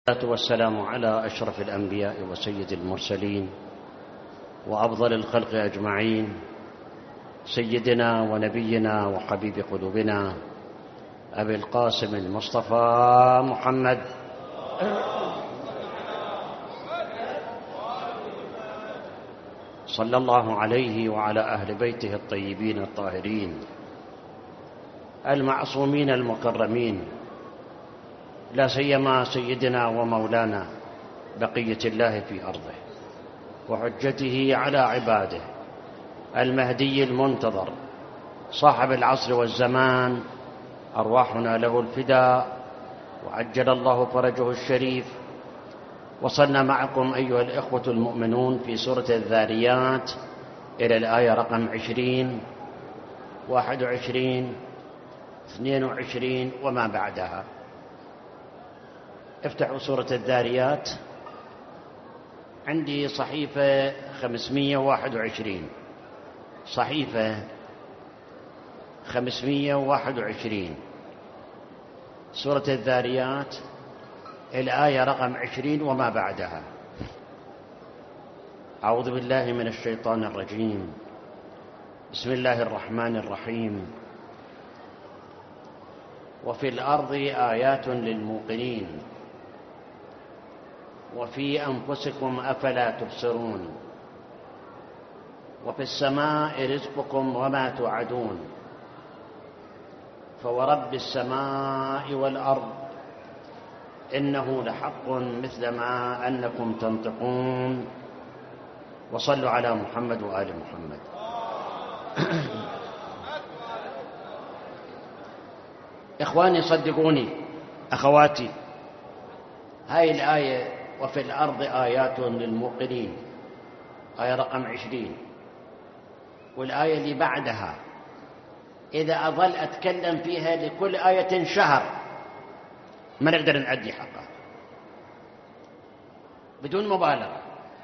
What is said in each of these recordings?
والصلاة والسلام على أشرف الأنبياء وسيد المرسلين وأفضل الخلق أجمعين، سيدنا ونبينا وحبيب قلوبنا أبي القاسم المصطفى محمد صلى الله عليه وعلى أهل بيته الطيبين الطاهرين المعصومين المكرمين، لا سيما سيدنا ومولانا بقية الله في أرضه وحجته على عباده المهدي المنتظر صاحب العصر والزمان، أرواحنا له الفداء وعجل الله فرجه الشريف. وصلنا معكم أيها الإخوة المؤمنون في سورة الذاريات إلى الآية رقم 20 21 22 وما بعدها. افتحوا سورة الذاريات، عندي صحيفة 521، صحيفة 521 سورة الذاريات الآية رقم 20 وما بعدها. أعوذ بالله من الشيطان الرجيم، بسم الله الرحمن الرحيم. وفي الأرض آيات للموقنين وفي أنفسكم أفلا تبصرون وفي السماء رزقكم وما توعدون فورب السماء والأرض إنه لحق مثل ما أنكم تنطقون. وصلوا على محمد وآل محمد. إخواني صدقوني، أخواتي، هاي الآية وفي الأرض آيات للموقنين آية رقم 20، والآية اللي بعدها إذا أظل أتكلم فيها لكل آية شهر ما نقدر نأدي حقها بدون مبالغة.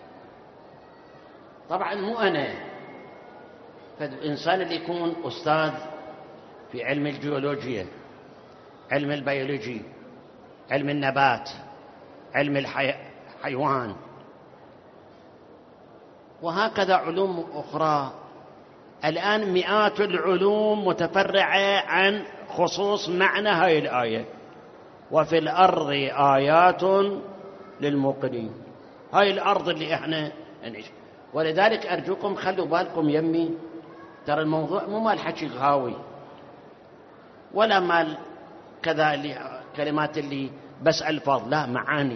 طبعا مو أنا، فالإنسان اللي يكون أستاذ في علم الجيولوجيا، علم البيولوجي، علم النبات، علم الحيوان، وهكذا علوم أخرى. الآن مئات العلوم متفرعة عن خصوص معنى هاي الآية وفي الأرض آيات للموقنين. هاي الأرض اللي احنا نعيش. ولذلك أرجوكم خلوا بالكم يمي، ترى الموضوع مو مال حكي غاوي ولا مال كذا اللي كلمات اللي بس ألفاظ، لا،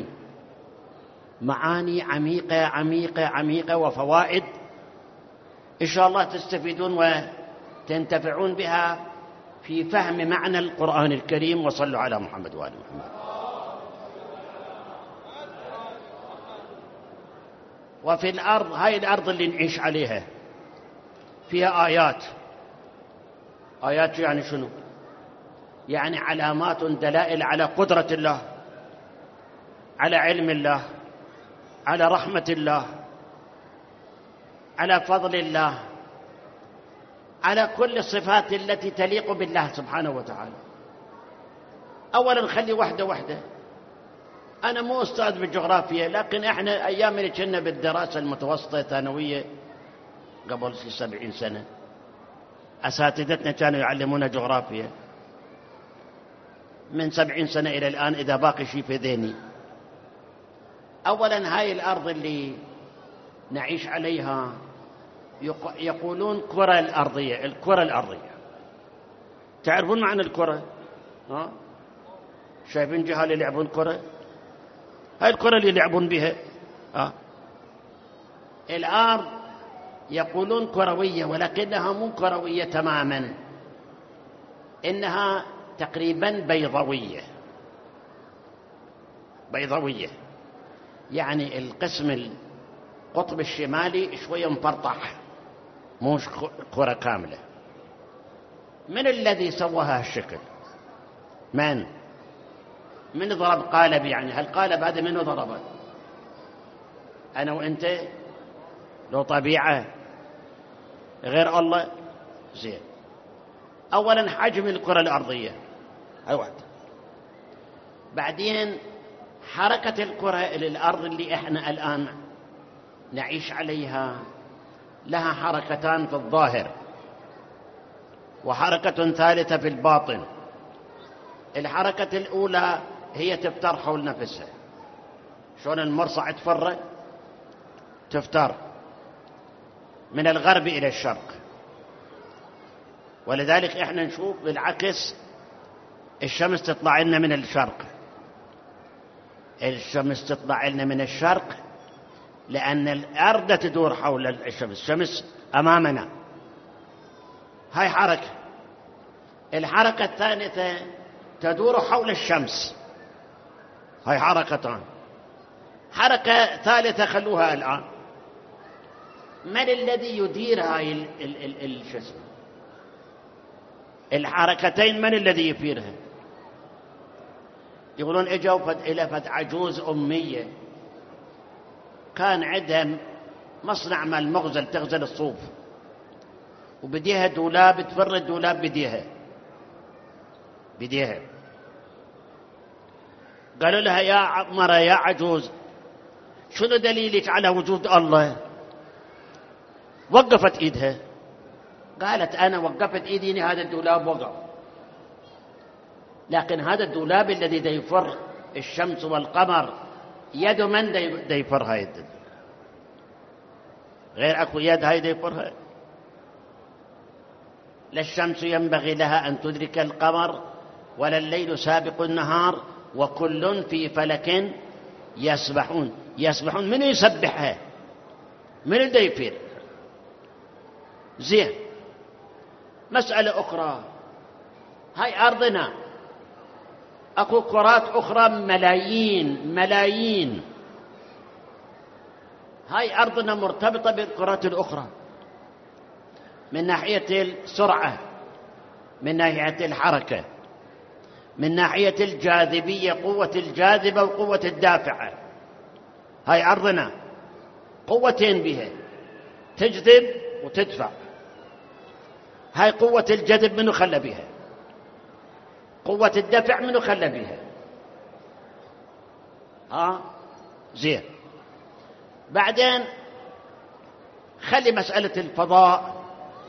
معاني عميقة عميقة عميقة وفوائد إن شاء الله تستفيدون وتنتفعون بها في فهم معنى القرآن الكريم. وصلوا على محمد وآل محمد. وفي الأرض، هاي الأرض اللي نعيش عليها فيها آيات. آيات يعني شنو؟ يعني علامات دلائل على قدرة الله، على علم الله، على رحمة الله، على فضل الله، على كل الصفات التي تليق بالله سبحانه وتعالى. أولا خلي وحدة، أنا مو أستاذ بالجغرافيا، لكن إحنا أيام اللي كنا بالدراسة المتوسطة الثانوية قبل 70 سنة أساتذتنا كانوا يعلمونا جغرافيا. من 70 سنة إلى الآن إذا باقي شيء في ذهني. أولا هاي الأرض اللي نعيش عليها يقولون كرة الأرضية. الكرة الأرضية تعرفون معنى الكرة؟ شايفين جهال يلعبون كرة؟ هاي الكرة اللي يلعبون بها. الأرض يقولون كروية، ولكنها مو كروية تماما، إنها تقريبا بيضاوية. يعني القسم القطب الشمالي شوية مفرطح، مو كرة كاملة. من الذي سوى هالشكل؟ من ضرب قالب؟ يعني هالقالب هذا منو ضربه؟ أنا وأنت؟ لو طبيعة غير الله؟ زين. أولا حجم الكرة الأرضية هاي واحدة، بعدين حركة الكرة إلى الأرض اللي إحنا الآن نعيش عليها لها حركتان في الظاهر وحركة ثالثة في الباطن. الحركة الأولى هي تفتر حول نفسها، شلون المرصع تفر تفتر من الغرب إلى الشرق، ولذلك إحنا نشوف بالعكس الشمس تطلع لنا من الشرق. الشمس تطلع لنا من الشرق لأن الأرض تدور حول الشمس، الشمس أمامنا. هاي حركة. الحركة الثالثة تدور حول الشمس، هاي حركتان. حركة ثالثة خلوها الآن، من الذي يدير هاي الجسم؟ الحركتين من الذي يديرها؟ يقولون اجوا إلى فد عجوز أمية كان عندها مصنع مال مغزل، تغزل الصوف، وبديها دولاب، تفر الدولاب بديها. قالوا لها يا مرة يا عجوز شنو دليلك على وجود الله؟ وقفت ايدها، قالت انا وقفت ايدي هذا الدولاب وقف، لكن هذا الدولاب الذي يفر الشمس والقمر يد من يفر هاي الدولاب؟ غير اكو يد هاي يفرها. لا الشمس ينبغي لها ان تدرك القمر ولا الليل سابق النهار وكل في فلك يسبحون. يسبحون من يسبحها؟ من اللي يفير؟ زين. مسألة أخرى، هاي أرضنا أكو كرات أخرى ملايين. هاي أرضنا مرتبطة بالكرات الأخرى من ناحية السرعة، من ناحية الحركة، من ناحية الجاذبية، قوة الجاذبة وقوة الدافعة. هاي أرضنا قوتين بها، تجذب وتدفع. هاي قوة الجذب منو خلى بها؟ قوة الدفع منو خلى بها؟ زين. بعدين خلي مسألة الفضاء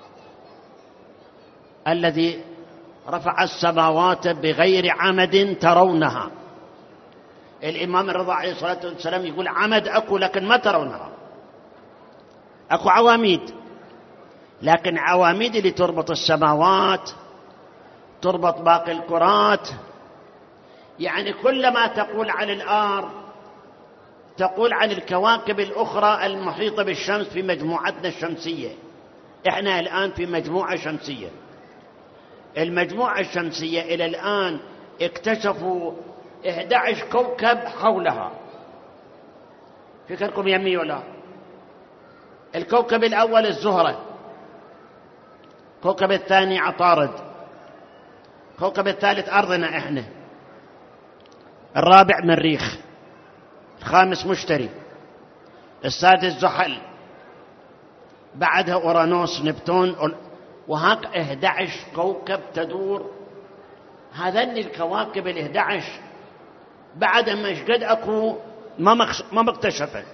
الذي رفع السماوات بغير عمد ترونها. الإمام الرضا عليه الصلاة والسلام يقول عمد أكو لكن ما ترونها، أكو عواميد، لكن عواميد اللي تربط السماوات، تربط باقي الكرات. يعني كلما تقول عن الأرض تقول عن الكواكب الأخرى المحيطة بالشمس في مجموعتنا الشمسية. إحنا الآن في مجموعة شمسية. المجموعة الشمسية إلى الآن اكتشفوا 11 كوكب حولها. فكركم يمي ولا؟ الكوكب الأول الزهرة، الكوكب الثاني عطارد، الكوكب الثالث أرضنا إحنا، الرابع مريخ، الخامس مشتري، السادس زحل، بعدها أورانوس نبتون، وهاك 11 كوكب تدور. هذين الكواكب 11 بعد ما قد أكو ما مكتشفت.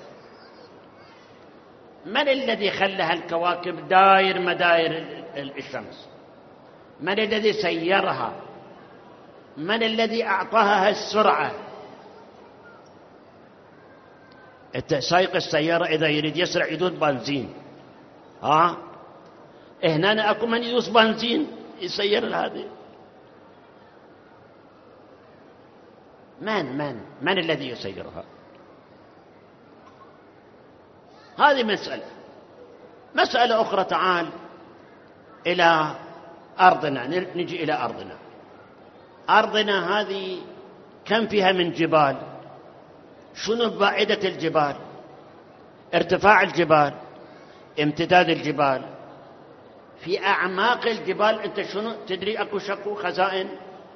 من الذي خلى هالكواكب داير مداير الشمس؟ من الذي سيرها؟ من الذي أعطاها هالسرعة؟ سايق السيارة إذا يريد يسرع يدوس بنزين، هنا أكو من يدوس بنزين يسير هذه. من الذي يسيرها؟ هذه مسألة أخرى. تعال إلى أرضنا، نجي إلى أرضنا. أرضنا هذه كم فيها من جبال؟ شنو بعيدة الجبال؟ ارتفاع الجبال، امتداد الجبال، في أعماق الجبال أنت شنو تدري؟ أكو شكو خزائن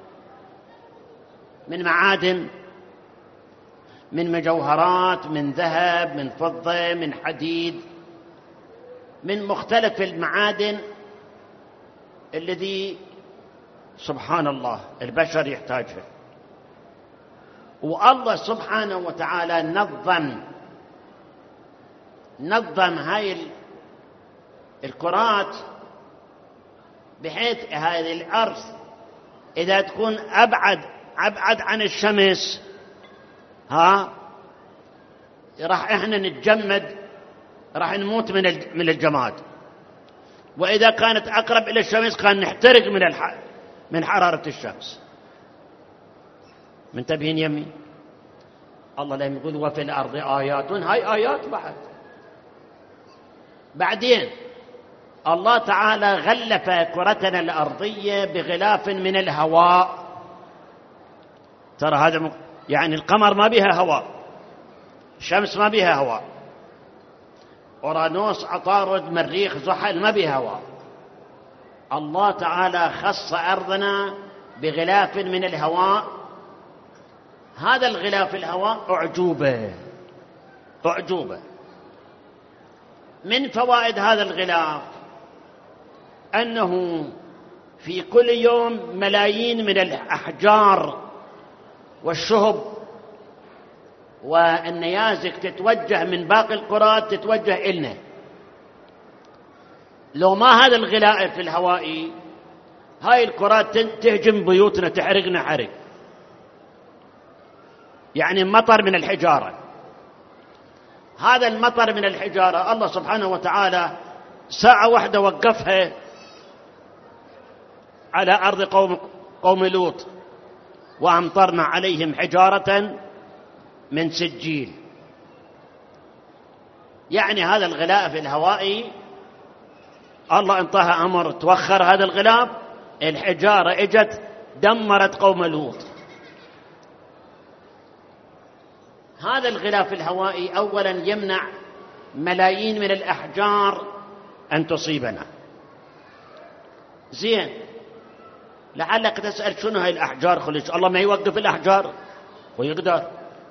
من معادن، من مجوهرات، من ذهب، من فضة، من حديد، من مختلف المعادن الذي سبحان الله البشر يحتاجها. والله سبحانه وتعالى نظم هاي الكرات بحيث هذه الأرض إذا تكون أبعد عن الشمس راح إحنا نتجمد، راح نموت من الجماد. وإذا كانت أقرب إلى الشمس كان نحترق من حرارة الشمس. منتبهين يمي؟ الله لم يقول وفي الأرض آيات، هاي آيات بعدين الله تعالى غلف كرتنا الأرضية بغلاف من الهواء. ترى هذا يعني القمر ما بها هواء، الشمس ما بها هواء، أورانوس عطارد مريخ زحل ما بها هواء. الله تعالى خص أرضنا بغلاف من الهواء. هذا الغلاف الهواء أعجوبة. من فوائد هذا الغلاف أنه في كل يوم ملايين من الأحجار والشهب والنيازك تتوجه من باقي الكرات تتوجه إلنا. لو ما هذا الغلاف الهوائي هاي الكرات تهجم بيوتنا، تحرقنا حرق. يعني مطر من الحجارة، هذا المطر من الحجارة الله سبحانه وتعالى ساعة واحدة وقفها على أرض قوم لوط، وأمطرنا عليهم حجارة من سجيل. يعني هذا الغلاف الهوائي الله انطاها أمر توخر هذا الغلاف، الحجارة اجت دمرت قوم لوط. هذا الغلاف الهوائي أولا يمنع ملايين من الأحجار أن تصيبنا. زين، لعلك تسأل شنو هاي الأحجار خلش الله ما يوقف الأحجار؟ ويقدر.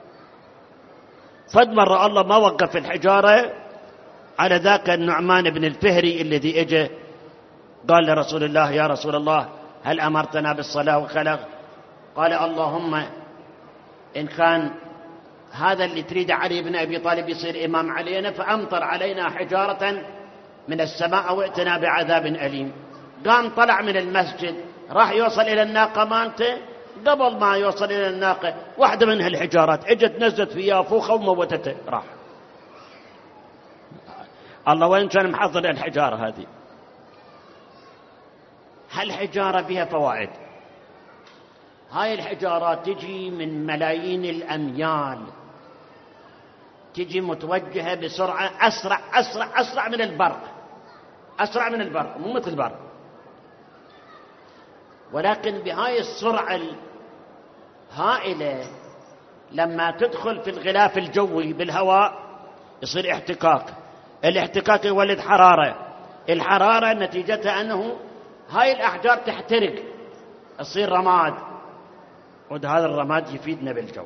فد مرة الله ما وقف الحجارة على ذاك النعمان بن الفهري الذي اجى قال لرسول الله يا رسول الله هل أمرتنا بالصلاة وخلق؟ قال اللهم إن كان هذا اللي تريد علي بن أبي طالب يصير إمام علينا فأمطر علينا حجارة من السماء أو ائتنا بعذاب أليم. قام طلع من المسجد راح يوصل إلى الناقة مالته، قبل ما يوصل إلى الناقة واحدة من هالحجارات اجت نزلت في يافوخة وموتته راح. الله وين كان محضر الحجارة هذه؟ هالحجارة فيها فوائد. هاي الحجارات تجي من ملايين الأميال، تجي متوجهة بسرعة أسرع من البرق، أسرع من البرق، مو مثل البرق. ولكن بهاي السرعة الهائلة لما تدخل في الغلاف الجوي بالهواء يصير احتكاك، الاحتكاك يولد حرارة، الحرارة نتيجتها أنه هاي الأحجار تحترق يصير رماد، وهذا الرماد يفيدنا بالجو.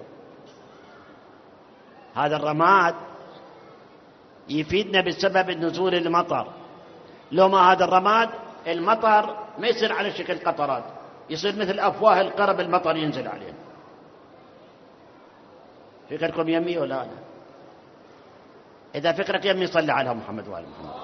هذا الرماد يفيدنا بسبب نزول المطر. لو ما هذا الرماد المطر ما يصير على شكل قطرات، يصير مثل أفواه القرب المطر ينزل عليه. فكركم يمي ولا لا؟ إذا فكرك يمي صلي على محمد وآل محمد.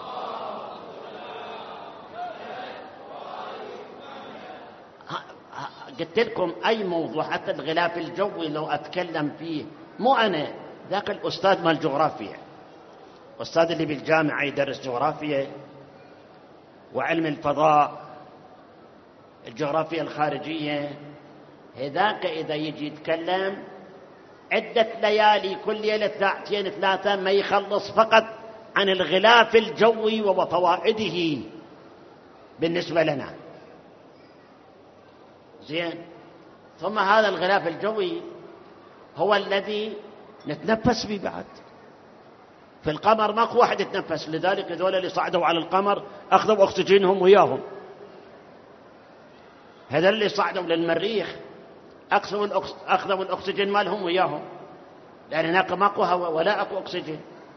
قلت لكم أي موضوع حتى الغلاف الجوي لو أتكلم فيه مو أنا، ذاك الأستاذ مال الجغرافيا، أستاذ اللي بالجامعة يدرس جغرافيا وعلم الفضاء الجغرافيا الخارجية، هذاك إذا يجي يتكلم عدة ليالي كل ليلة ساعتين ثلاثة ما يخلص فقط عن الغلاف الجوي وفوائده بالنسبة لنا. زين، ثم هذا الغلاف الجوي هو الذي نتنفس به بعد. في القمر ماكو واحد يتنفس، لذلك هذول اللي صعدوا على القمر أخذوا أكسجينهم وياهم. هذول اللي صعدوا للمريخ أخذوا الأكسجين مالهم وياهم، لأن هناك ماكو هواء ولا أكو أكسجين.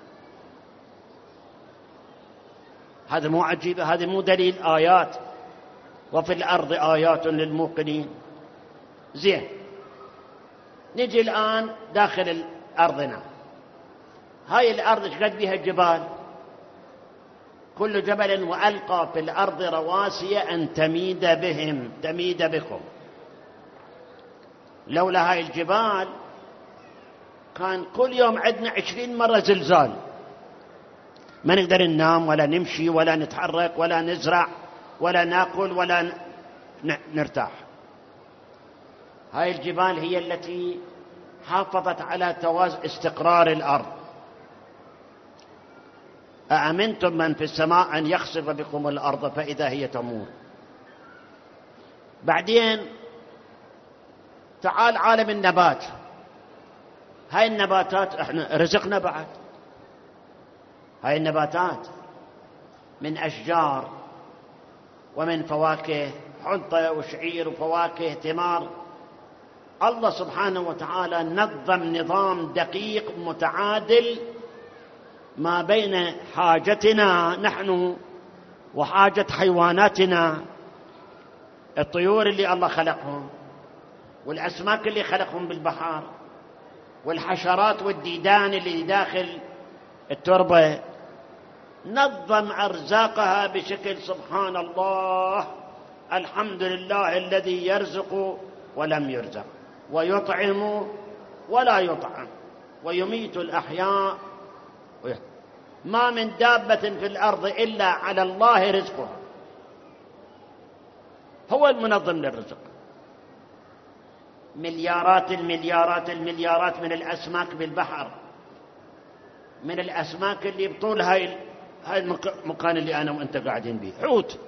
هذا مو عجيب؟ هذا مو دليل آيات وفي الأرض آيات للموقنين؟ زين، نجي الآن داخل أرضنا. هاي الأرض شقد بها الجبال، كل جبل وألقى في الأرض رواسي أن تميد بكم. لولا هاي الجبال كان كل يوم عندنا 20 مرة زلزال، ما نقدر ننام ولا نمشي ولا نتحرك ولا نزرع ولا ناكل ولا نرتاح. هاي الجبال هي التي حافظت على استقرار الأرض. أأمنتم من في السماء أن يخسف بكم الأرض فإذا هي تمور. بعدين تعال عالم النبات. هاي النباتات احنا رزقنا بعد. هاي النباتات من أشجار ومن فواكه، حنطة وشعير وفواكه ثمار. الله سبحانه وتعالى نظم نظام دقيق متعادل ما بين حاجتنا نحن وحاجة حيواناتنا، الطيور اللي الله خلقهم، والأسماك اللي خلقهم بالبحر، والحشرات والديدان اللي داخل التربة. نظم أرزاقها بشكل سبحان الله. الحمد لله الذي يرزق ولم يرزق، ويطعم ولا يطعم، ويميت الأحياء. ما من دابة في الأرض إلا على الله رزقها. هو المنظم للرزق. مليارات المليارات المليارات من الأسماك بالبحر، من الأسماك اللي بطول هاي المكان اللي أنا وأنت قاعدين به.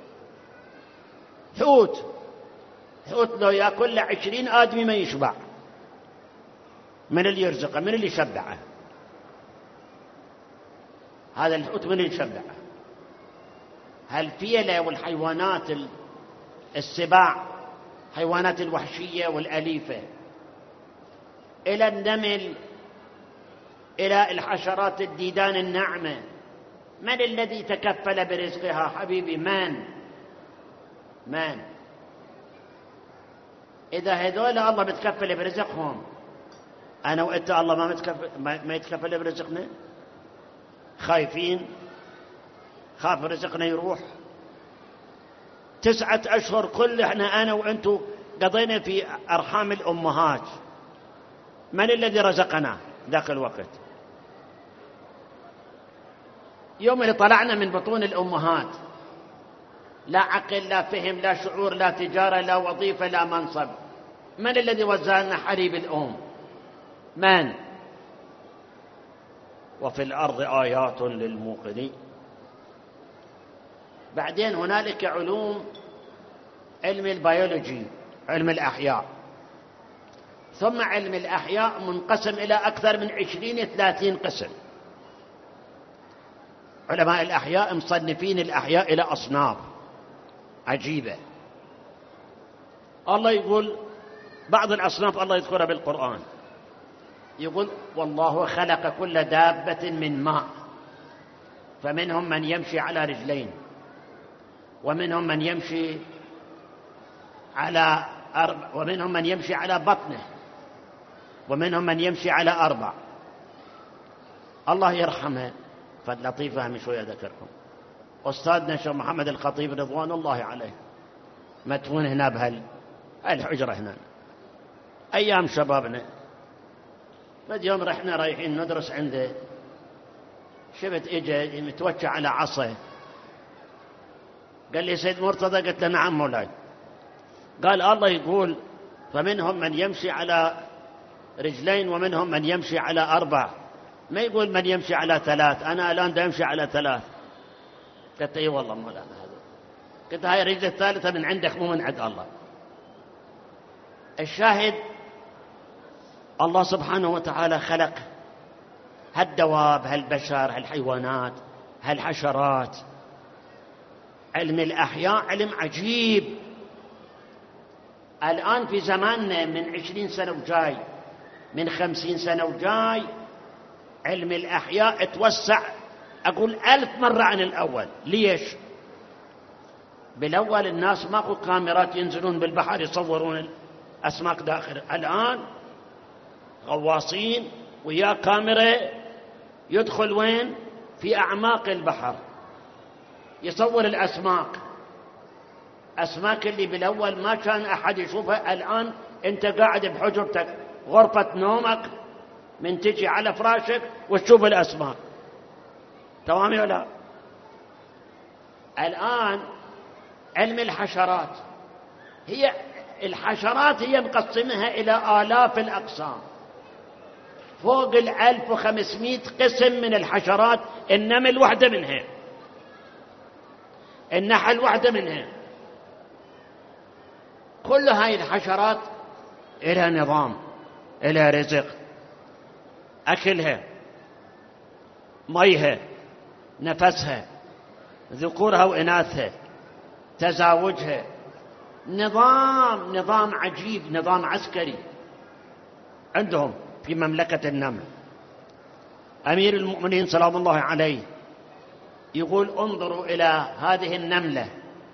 حوت لو يأكل له 20 آدمي ما يشبع. من اللي يرزقه؟ من اللي يشبعه؟ هذا الحوت من اللي يشبعه؟ هالفيلة والحيوانات السباع، حيوانات الوحشية والأليفة، إلى النمل، إلى الحشرات الديدان الناعمة. من الذي تكفل برزقها حبيبي؟ من؟ إذا هذول الله متكفل برزقهم، أنا وإنت الله ما يتكفل برزقنا؟ خايفين، خاف رزقنا يروح. 9 أشهر كل احنا أنا وإنتو قضينا في أرحام الأمهات. من الذي رزقنا ذاك الوقت؟ يوم اللي طلعنا من بطون الأمهات، لا عقل لا فهم لا شعور لا تجارة لا وظيفة لا منصب. من الذي وزع لنا حليب الأم؟ من؟ وفي الأرض آيات للموقنين. بعدين هنالك علوم، علم البيولوجي، علم الأحياء. ثم علم الأحياء منقسم إلى أكثر من 20-30 قسم. علماء الأحياء مصنفين الأحياء إلى أصناف عجيبة. الله يقول بعض الأصناف الله يذكرها بالقرآن، يقول والله خلق كل دابة من ماء، فمنهم من يمشي على رجلين، ومنهم من يمشي على ومنهم من يمشي على بطنه، ومنهم من يمشي على 4. الله يرحمه فاللطيفة من شوية ذكركم أستاذنا شيخ محمد الخطيب رضوان الله عليه، مدفون هنا بهالحجرة هنا أيام شبابنا. بعد يوم رحنا رايحين ندرس عنده، شفت إجا متوجه على عصا، قال لي سيد مرتضى، قلت له نعم مولاي. قال الله يقول فمنهم من يمشي على رجلين ومنهم من يمشي على 4، ما يقول من يمشي على 3. أنا الآن دا يمشي على 3. قلت اي والله مولانا هذا. قلت هاي الرجل الثالثة من عندك مو من عند الله. الشاهد الله سبحانه وتعالى خلق هالدواب، هالبشر، هالحيوانات، هالحشرات. علم الأحياء علم عجيب. الآن في زماننا من 20 سنة وجاي، من 50 سنة وجاي، علم الأحياء توسع أقول 1000 مرة عن الأول. ليش؟ بالأول الناس ماكو كاميرات ينزلون بالبحر يصورون الأسماك داخل. الآن غواصين ويا كاميرا، يدخل وين؟ في أعماق البحر، يصور الأسماك، أسماك اللي بالأول ما كان أحد يشوفها. الآن أنت قاعد بحجرتك، غرفة نومك، من تجي على فراشك وتشوف الأسماك. تمام ولا لا؟ الآن علم الحشرات، هي الحشرات هي مقسمها إلى آلاف الأقسام، فوق 1500 قسم من الحشرات. النمل واحدة منها، النحل واحدة منها. كل هاي الحشرات إلها نظام، إلها رزق، أكلها، ميها، نفسها، ذكورها وإناثها، تزاوجها، نظام عجيب، نظام عسكري عندهم في مملكة النمل. أمير المؤمنين سلام الله عليه يقول: انظروا إلى هذه النملة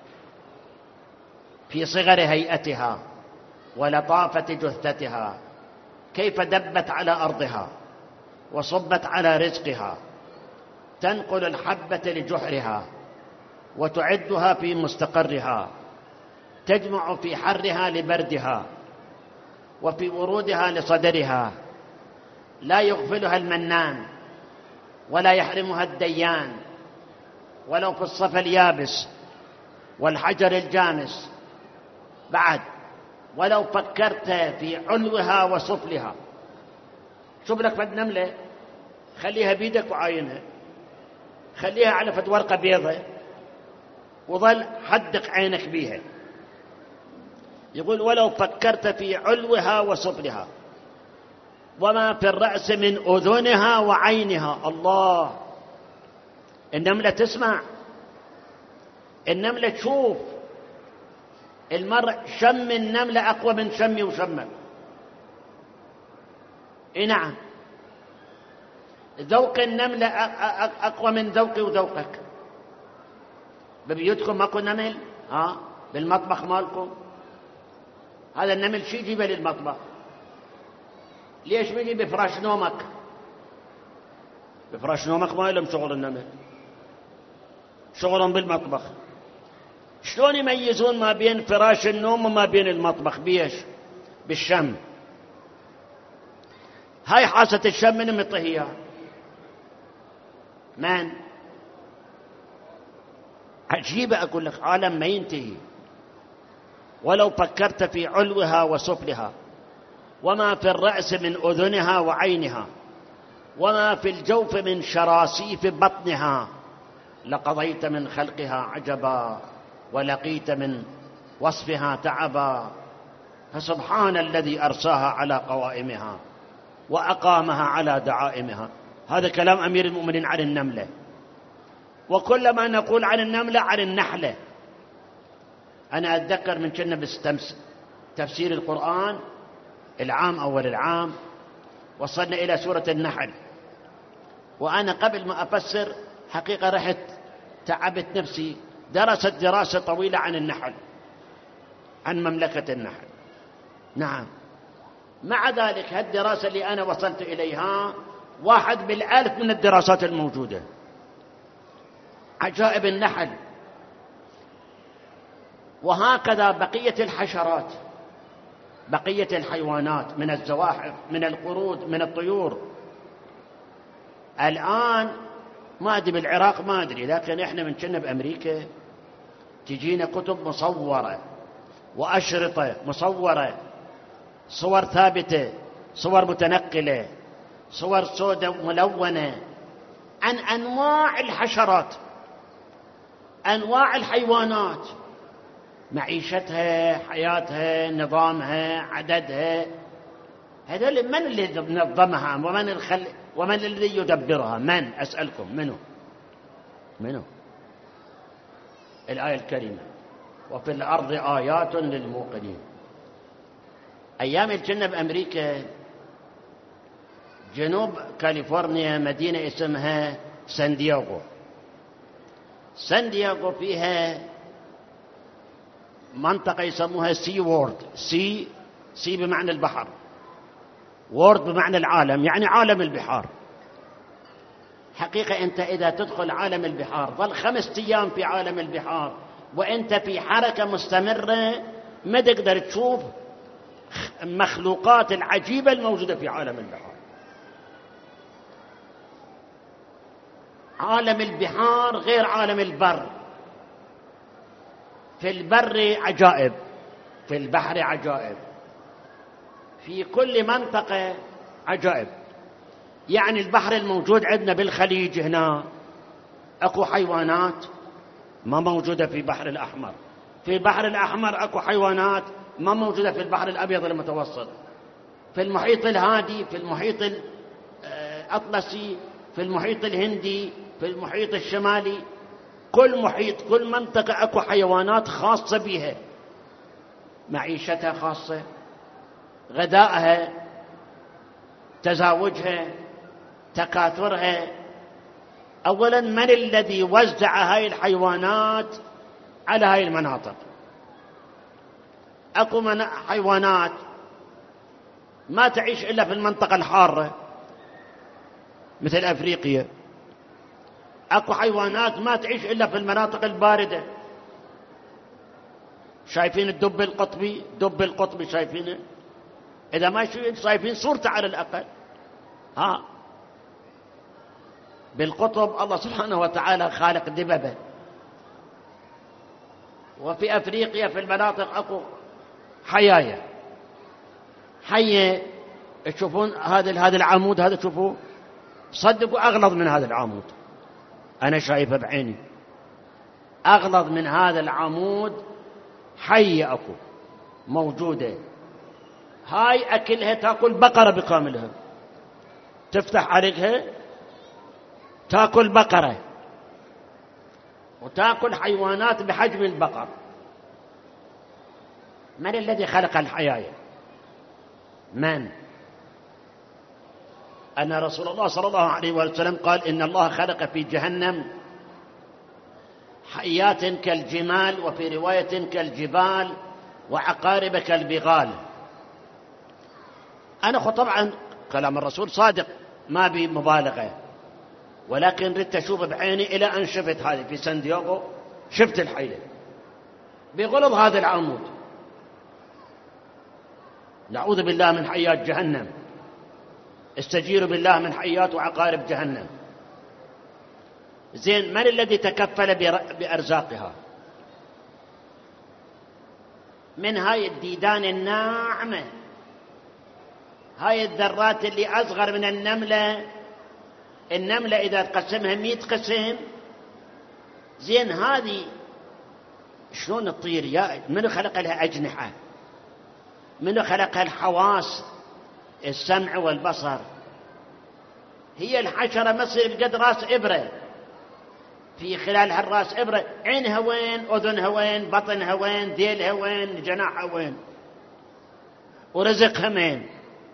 في صغر هيئتها ولطافة جثتها، كيف دبت على أرضها وصبت على رزقها، تنقل الحبة لجحرها وتعدها في مستقرها، تجمع في حرها لبردها وفي ورودها لصدرها، لا يغفلها المنان ولا يحرمها الديان، ولو في الصف اليابس والحجر الجامس. بعد ولو فكرت في علوها وسفلها. شوف لك فد نملة، خليها بيدك وعاينها، خليها على فد ورقة بيضة وظل حدق عينك بيها. يقول: ولو فكرت في علوها وسفلها وما في الرأس من أذنها وعينها. الله، النملة تسمع، النملة تشوف. المرء شم النملة أقوى من شمي وشمك. نعم، ذوق النملة أقوى من ذوقي وذوقك. ببيوتكم ماكو نمل؟ بالمطبخ مالكم هذا النمل شي يجيبه للمطبخ؟ ليش بيجي بفراش نومك؟ بفراش نومك ما لهم شغل النمل، شغلهم بالمطبخ. شلون يميزون ما بين فراش النوم وما بين المطبخ؟ بيش؟ بالشم. هاي حاسة الشم من مطهية من؟ عجيبة، أقول لك عالم ما ينتهي. ولو فكرت في علوها وسفلها وما في الرأس من أذنها وعينها وما في الجوف من شراسيف بطنها لقضيت من خلقها عجبا ولقيت من وصفها تعبا. فسبحان الذي أرساها على قوائمها وأقامها على دعائمها. هذا كلام أمير المؤمنين عن النملة. وكلما نقول عن النملة عن النحلة. أنا أتذكر من كنا بستمس تفسير القرآن العام أول العام وصلنا إلى سورة النحل، وأنا قبل ما أفسر حقيقة رحت تعبت نفسي، درست دراسة طويلة عن النحل، عن مملكة النحل. نعم، مع ذلك هالدراسة اللي أنا وصلت إليها 1 بالألف من الدراسات الموجودة. عجائب النحل. وهكذا بقية الحشرات، بقية الحيوانات، من الزواحف، من القرود، من الطيور. الآن ما أدري بالعراق، ما أدري، لكن إحنا من كنا بأمريكا تجينا كتب مصورة وأشرطة مصورة، صور ثابتة، صور متنقلة، صور سوداء ملونة عن أنواع الحشرات، أنواع الحيوانات، معيشتها، حياتها، نظامها، عددها. هذول من اللي نظمها ومن الذي يدبرها؟ من؟ أسألكم، منو؟ الآية الكريمة: وفي الأرض آيات للموقنين. أيام الجنة بأمريكا جنوب كاليفورنيا مدينة اسمها سان دييغو. سان دييغو فيها منطقة يسموها سي وورد، سي بمعنى البحر، وورد بمعنى العالم، يعني عالم البحار. حقيقة أنت إذا تدخل عالم البحار ظل 5 أيام في عالم البحار وأنت في حركة مستمرة، ما تقدر تشوف المخلوقات العجيبة الموجودة في عالم البحار. عالم البحار غير عالم البر. في البر عجائب، في البحر عجائب، في كل منطقة عجائب. يعني البحر الموجود عندنا بالخليج هنا اكو حيوانات ما موجودة في البحر الأحمر. في البحر الأحمر اكو حيوانات ما موجودة في البحر الأبيض المتوسط. في المحيط الهادي، في المحيط الأطلسي، في المحيط الهندي، في المحيط الشمالي، كل محيط كل منطقة اكو حيوانات خاصة بها، معيشتها خاصة، غذائها، تزاوجها، تكاثرها. أولا من الذي وزع هاي الحيوانات على هاي المناطق؟ أكو حيوانات ما تعيش إلا في المنطقة الحارة مثل أفريقيا. أكو حيوانات ما تعيش إلا في المناطق الباردة. شايفين الدب القطبي؟ دب القطبي شايفينه؟ إذا ما شايفين صورته على الأقل. بالقطب الله سبحانه وتعالى خالق دببة. وفي أفريقيا في المناطق أكو حياية، حية تشوفون هذا العمود، هذا تشوفوه صدقوا أغلظ من هذا العمود، أنا شايفه بعيني، أغلظ من هذا العمود. حية أكو موجودة، هاي أكلها تأكل بقرة بكاملها، تفتح عليها تأكل بقرة وتأكل حيوانات بحجم البقر. من الذي خلق الحياة؟ من؟ أن رسول الله صلى الله عليه وسلم قال إن الله خلق في جهنم حيات كالجمال، وفي رواية كالجبال، وعقارب كالبغال. أنا طبعا كلام الرسول صادق ما بمبالغة، ولكن ردت أشوف بعيني إلى أن شفت هذه في ساندياغو، شفت الحية بغلظ هذا العمود. نعوذ بالله من حيات جهنم، استجير بالله من حيات وعقارب جهنم. زين، من الذي تكفل بأرزاقها؟ من هاي الديدان الناعمة، هاي الذرات اللي أصغر من النملة. النملة إذا تقسمها 100 قسم، زين هذه شلون تطير؟ منو خلق لها أجنحة؟ منو خلق الحواس، السمع والبصر؟ هي الحشرة مصير قد راس إبرة، في خلالها الراس إبرة، عينها وين، أذنها وين، بطنها وين، ذيلها وين، جناحها وين، ورزقها مين؟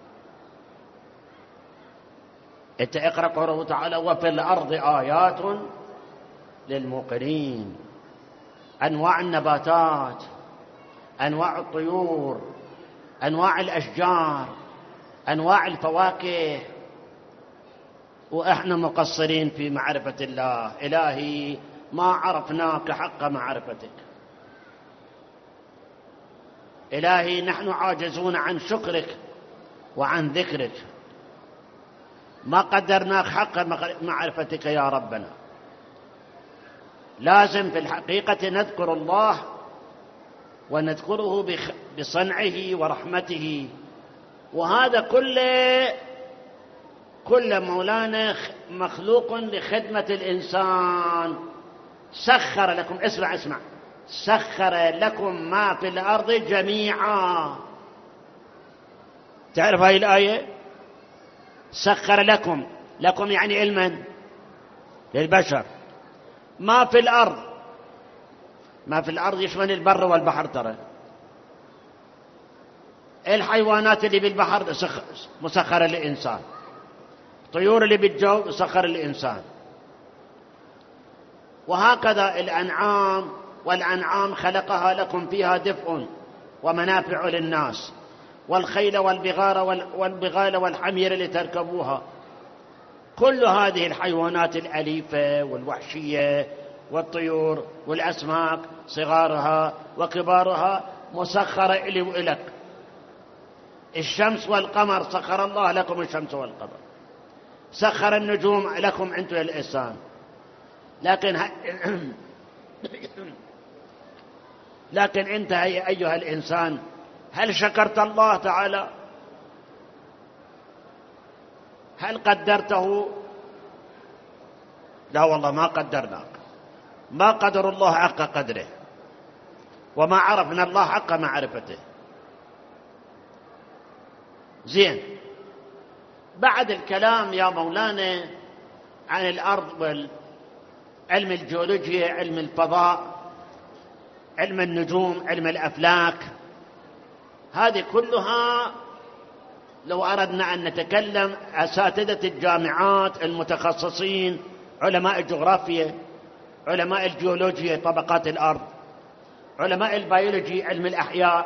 انت اقرأ قوله تعالى وفي الأرض آيات للموقنين. أنواع النباتات، أنواع الطيور، أنواع الأشجار، أنواع الفواكه، وإحنا مقصرين في معرفة الله. إلهي ما عرفناك حق معرفتك. إلهي نحن عاجزون عن شكرك وعن ذكرك، ما قدرناك حق معرفتك يا ربنا. لازم في الحقيقة نذكر الله ونذكره بصنعه ورحمته. وهذا كل مولانا مخلوق لخدمة الإنسان. سخر لكم، اسمع، سخر لكم ما في الأرض جميعا. تعرف هاي الآية؟ سخر لكم يعني علما للبشر. ما في الأرض يشمل البر والبحر. ترى الحيوانات اللي بالبحر مسخرة للإنسان، الطيور اللي بالجو مسخرة للإنسان، وهكذا والأنعام خلقها لكم فيها دفء ومنافع للناس، والخيل والبغال والحمير لتركبوها. كل هذه الحيوانات الأليفة والوحشية والطيور والأسماك صغارها وكبارها مسخرة إلي وإلك. الشمس والقمر سخر الله لكم الشمس والقمر، سخر النجوم لكم أنتم الإنسان. لكن أنت أيها الإنسان هل شكرت الله تعالى؟ هل قدرته؟ لا والله ما قدرناك، ما قدر الله حق قدره، وما عرفنا الله حق معرفته. زين، بعد الكلام يا مولانا عن الأرض والعلم الجيولوجيا، علم الفضاء، علم النجوم، علم الأفلاك، هذه كلها لو أردنا أن نتكلم أساتذة الجامعات المتخصصين، علماء الجغرافيا، علماء الجيولوجيا طبقات الأرض، علماء البيولوجي علم الأحياء،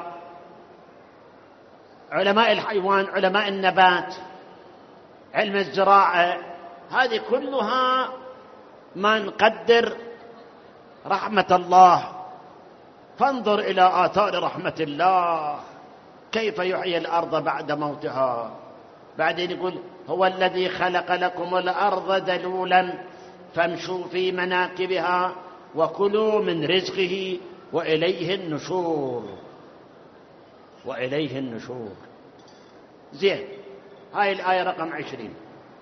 علماء الحيوان، علماء النبات، علم الزراعة، هذه كلها ما نقدر رحمة الله. فانظر إلى آثار رحمة الله كيف يحيي الأرض بعد موتها. بعدين يقول هو الذي خلق لكم الأرض ذلولا فامشوا في مناكبها وكلوا من رزقه وإليه النشور. وإليه النشور. زين، هاي الآية رقم 20.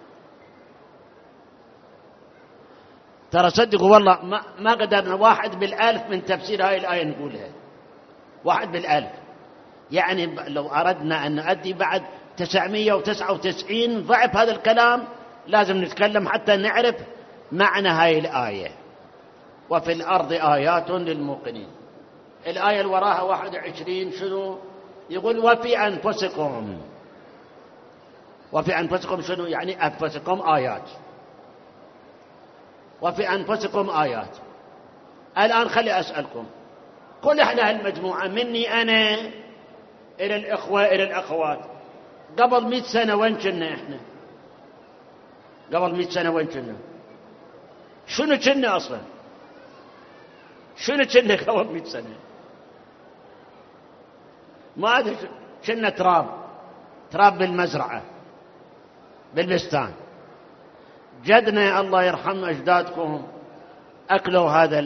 ترى صدقوا والله ما قدرنا 1/1000 من تفسير هاي الآية نقولها، 1/1000. يعني لو أردنا أن نؤدي بعد 999 ضعف هذا الكلام لازم نتكلم حتى نعرف معنى هاي الآية. وفي الأرض آيات للموقنين. الآية اللي وراها 21 شنو يقول؟ وفي أنفسكم. وفي أنفسكم شنو يعني؟ أنفسكم آيات، وفي أنفسكم آيات. الآن خلي أسألكم، كل إحنا هالمجموعة مني أنا إلى الإخوة إلى الأخوات، قبل 100 سنة وين كنا إحنا؟ قبل 100 سنة وين كنا؟ شنو كنا أصلا؟ شنو كنا قبل 100 سنة؟ ما أدري، كنا تراب بالمزرعة بالبستان. جدنا الله يرحم أجدادكم أكلوا هذا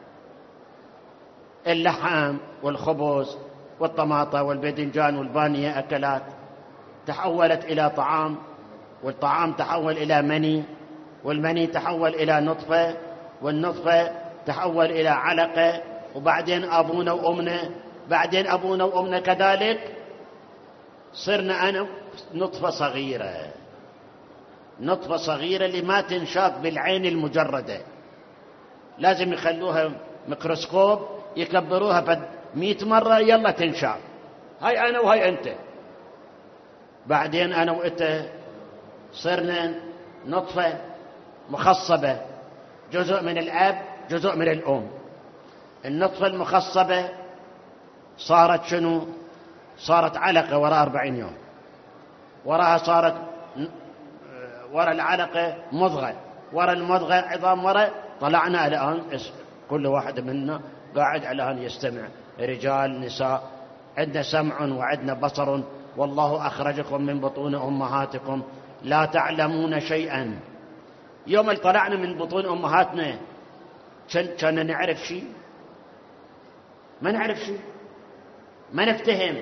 اللحم والخبز والطماطة والباذنجان والبانية، أكلات تحولت إلى طعام، والطعام تحول إلى مني، والمني تحول إلى نطفة، والنطفة تحول إلى علقة، وبعدين أبونا وأمنا، بعدين أبونا وأمنا كذلك صرنا أنا نطفة صغيرة، نطفة صغيرة اللي ما تنشاف بالعين المجردة، لازم يخلوها ميكروسكوب يكبروها 100 مرة يلا تنشاف. هاي أنا وهاي أنت. بعدين أنا وأنت صرنا نطفة مخصبة، جزء من الأب جزء من الأم. النطفة المخصبة صارت شنو؟ صارت علقة وراء 40 يوم، وراها صارت وراء العلقة مضغة، وراء المضغة عظام، وراء طلعنا الآن كل واحد منا قاعد الآن يستمع، رجال نساء، عندنا سمع وعندنا بصر، والله أخرجكم من بطون أمهاتكم لا تعلمون شيئا. يوم اللي طلعنا من بطون أمهاتنا كان نعرف شيء؟ ما نعرف شيء، ما نفتهم.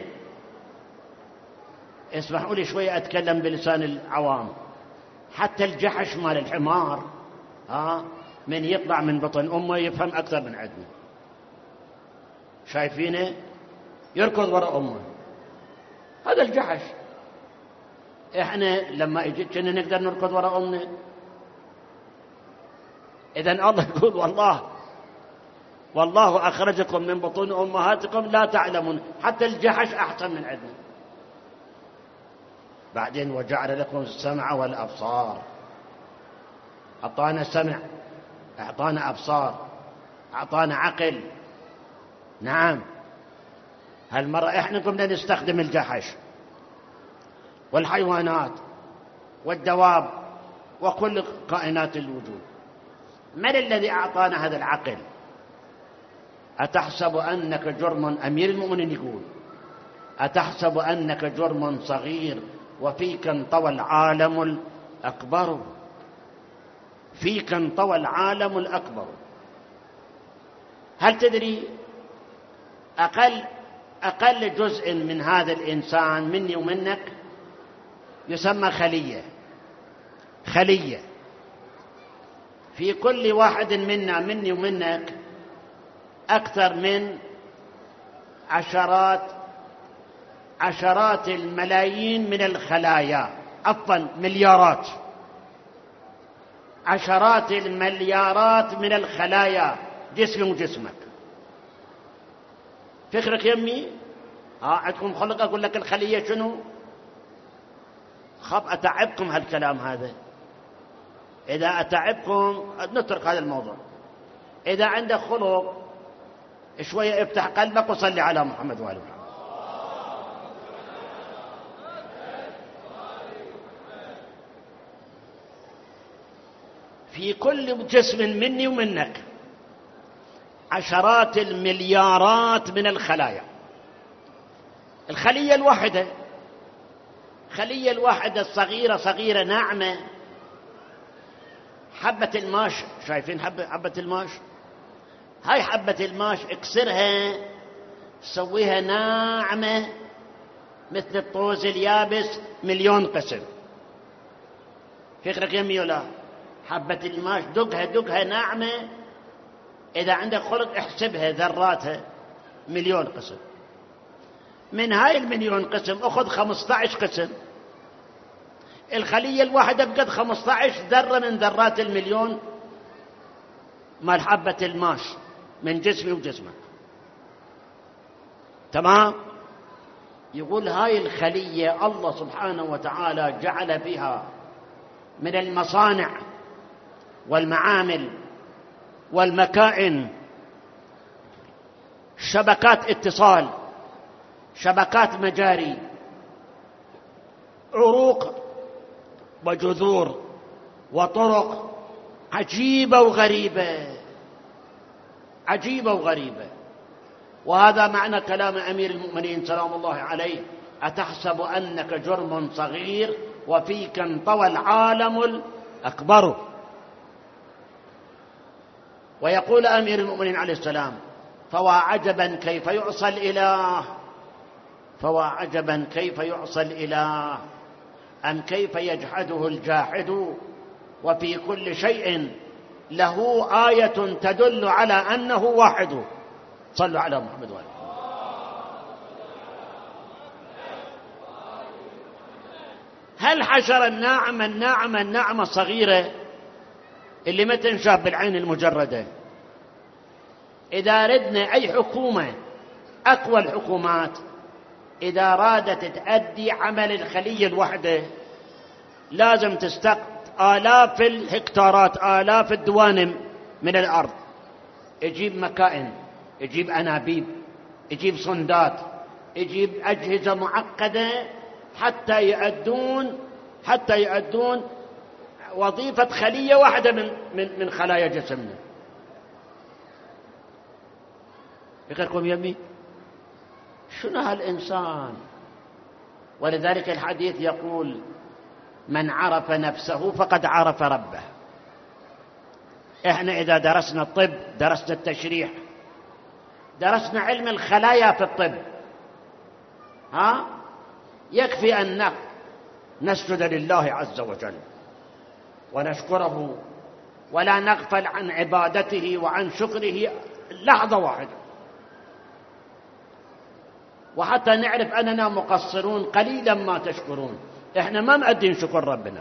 اسمحوا لي شوية أتكلم بلسان العوام. حتى الجحش مال الحمار من يطلع من بطن أمه يفهم أكثر من عندنا. شايفينه يركض وراء أمه، هذا الجحش. إحنا لما يجي كنا نقدر نركض وراء أمنا. إذن الله يقول والله أخرجكم من بطون أمهاتكم لا تعلمون. حتى الجحش أحسن من عندنا. بعدين وجعل لكم السمع والأبصار. أعطانا سمع، أعطانا أبصار، أعطانا عقل. نعم، هالمرة إحنا كنا نستخدم الجحش والحيوانات والدواب وكل كائنات الوجود. من الذي أعطانا هذا العقل؟ أتحسب أنك جرم، أمير المؤمنين يقول، أتحسب أنك جرم صغير وفيك انطوى العالم الأكبر، فيك انطوى العالم الأكبر. هل تدري أقل جزء من هذا الإنسان مني ومنك يسمى خلية. خلية في كل واحد منا، مني ومنك، أكثر من عشرات الملايين من الخلايا، عفوا مليارات، عشرات المليارات من الخلايا جسمي وجسمك. فكرك يمي؟ عندكم خلق أقول لك الخلية شنو؟ خاف أتعبكم هالكلام هذا. إذا أتعبكم نترك هذا الموضوع. إذا عندك خلق شوية افتح قلبك وصلي على محمد وآل محمد. في كل جسم مني ومنك عشرات المليارات من الخلايا. الخلية الواحدة الصغيرة صغيرة ناعمة، حبة الماش، شايفين حبة الماش؟ هاي حبة الماش اكسرها سويها ناعمة مثل الطوز اليابس مليون قسم. فكرك يمي ولا؟ حبة الماش دقها ناعمة، إذا عندك خلق احسبها ذراتها مليون قسم. من هاي المليون قسم أخذ 15 قسم. الخلية الواحدة بقد 15 ذرة من ذرات المليون مال حبة الماش من جسمي وجسمك. تمام؟ يقول هاي الخلية الله سبحانه وتعالى جعل بها من المصانع والمعامل والمكائن شبكات اتصال، شبكات مجاري، عروق وجذور وطرق عجيبة وغريبة، عجيبة وغريبة. وهذا معنى كلام أمير المؤمنين سلام الله عليه: أتحسب أنك جرم صغير وفيك انطوى العالم الأكبر. ويقول أمير المؤمنين عليه السلام: فوا عجبا كيف يعصى الإله، فوا عجبا كيف يعصى الإله، أم كيف يجحده الجاحد، وفي كل شيء له آية تدل على أنه واحد. صلوا على محمد وآله. هل حشر الناعمة الصغيرة اللي ما تنشاف بالعين المجردة، إذا ردنا أي حكومة، أقوى الحكومات، إذا رادت تأدي عمل الخلية الوحدة لازم تستقطب آلاف الهكتارات، آلاف الدوانم من الأرض، يجيب مكائن، يجيب أنابيب، يجيب صندات، يجيب أجهزة معقدة حتى يؤدون وظيفة خلية واحدة من خلايا جسمنا. فكركم يمي شنو هالإنسان؟ ولذلك الحديث يقول: من عرف نفسه فقد عرف ربه. احنا إذا درسنا الطب، درسنا التشريح، درسنا علم الخلايا في الطب، يكفي أن نسجد لله عز وجل ونشكره ولا نغفل عن عبادته وعن شكره لحظة واحدة، وحتى نعرف أننا مقصرون قليلا ما تشكرون. إحنا ما مؤدين شكر ربنا،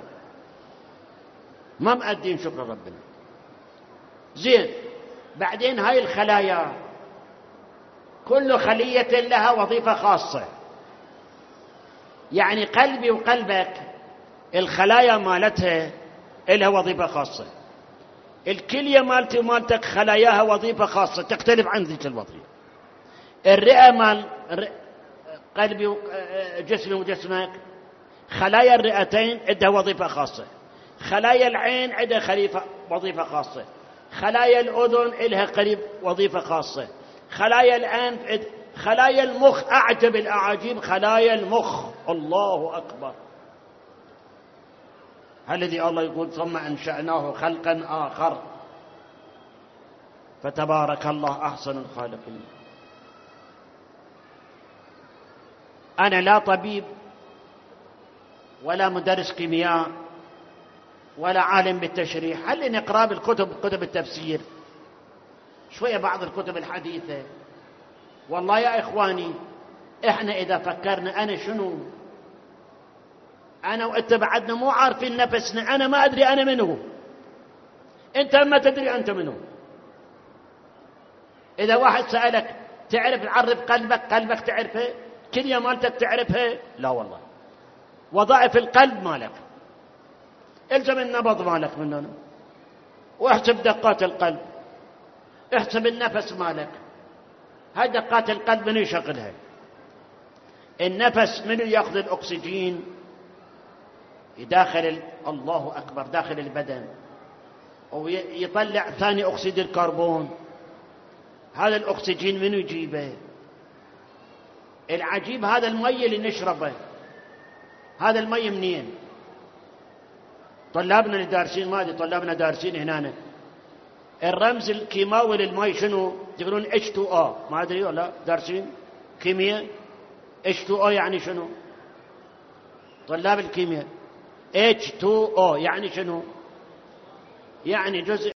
ما مؤدين شكر ربنا. زين، بعدين هاي الخلايا كل خلية لها وظيفة خاصة. يعني قلبي وقلبك الخلايا مالتها لها وظيفة خاصة، الكلية مالتي ومالتك خلاياها وظيفة خاصة تختلف عن ذيك الوظيفة. الرئة مال قلبي وجسمي وجسمك خلايا الرئتين عندها وظيفة خاصة، خلايا العين عندها وظيفة خاصة، خلايا الأذن لها قريب وظيفة خاصة، خلايا الأنف، خلايا المخ أعجب الأعاجيب خلايا المخ. الله أكبر. الذي الله يقول ثم أنشأناه خلقا آخر فتبارك الله أحسن الخالقين. أنا لا طبيب ولا مدرس كيمياء ولا عالم بالتشريح، هل نقرأ بالكتب، كتب التفسير شوية، بعض الكتب الحديثة. والله يا إخواني إحنا إذا فكرنا أنا شنو، أنا وأنت بعدنا مو عارفين نفسنا، أنا ما أدري أنا منه، أنت ما تدري أنت منه. إذا واحد سألك تعرف تعرف قلبك، قلبك تعرفه، كلية مالتك تعرفها؟ لا والله. وظائف القلب مالك، الزم النبض مالك منه، واحسب دقات القلب، احسب النفس مالك. هاي دقات القلب من يشغلها؟ النفس من يأخذ الأكسجين داخل الله أكبر داخل البدن، ويطلع ثاني أكسيد الكربون. هذا الأكسجين من يجيبه؟ العجيب هذا المي اللي نشربه، هذا المي منين؟ طلابنا اللي دارسين، ما ادري طلابنا دارسين هنا، الرمز الكيماوي للمي شنو؟ يقولون H2O، ما ادري ولا دارسين كيمياء؟ H2O يعني شنو؟ طلاب الكيمياء H2O يعني شنو؟ يعني جزء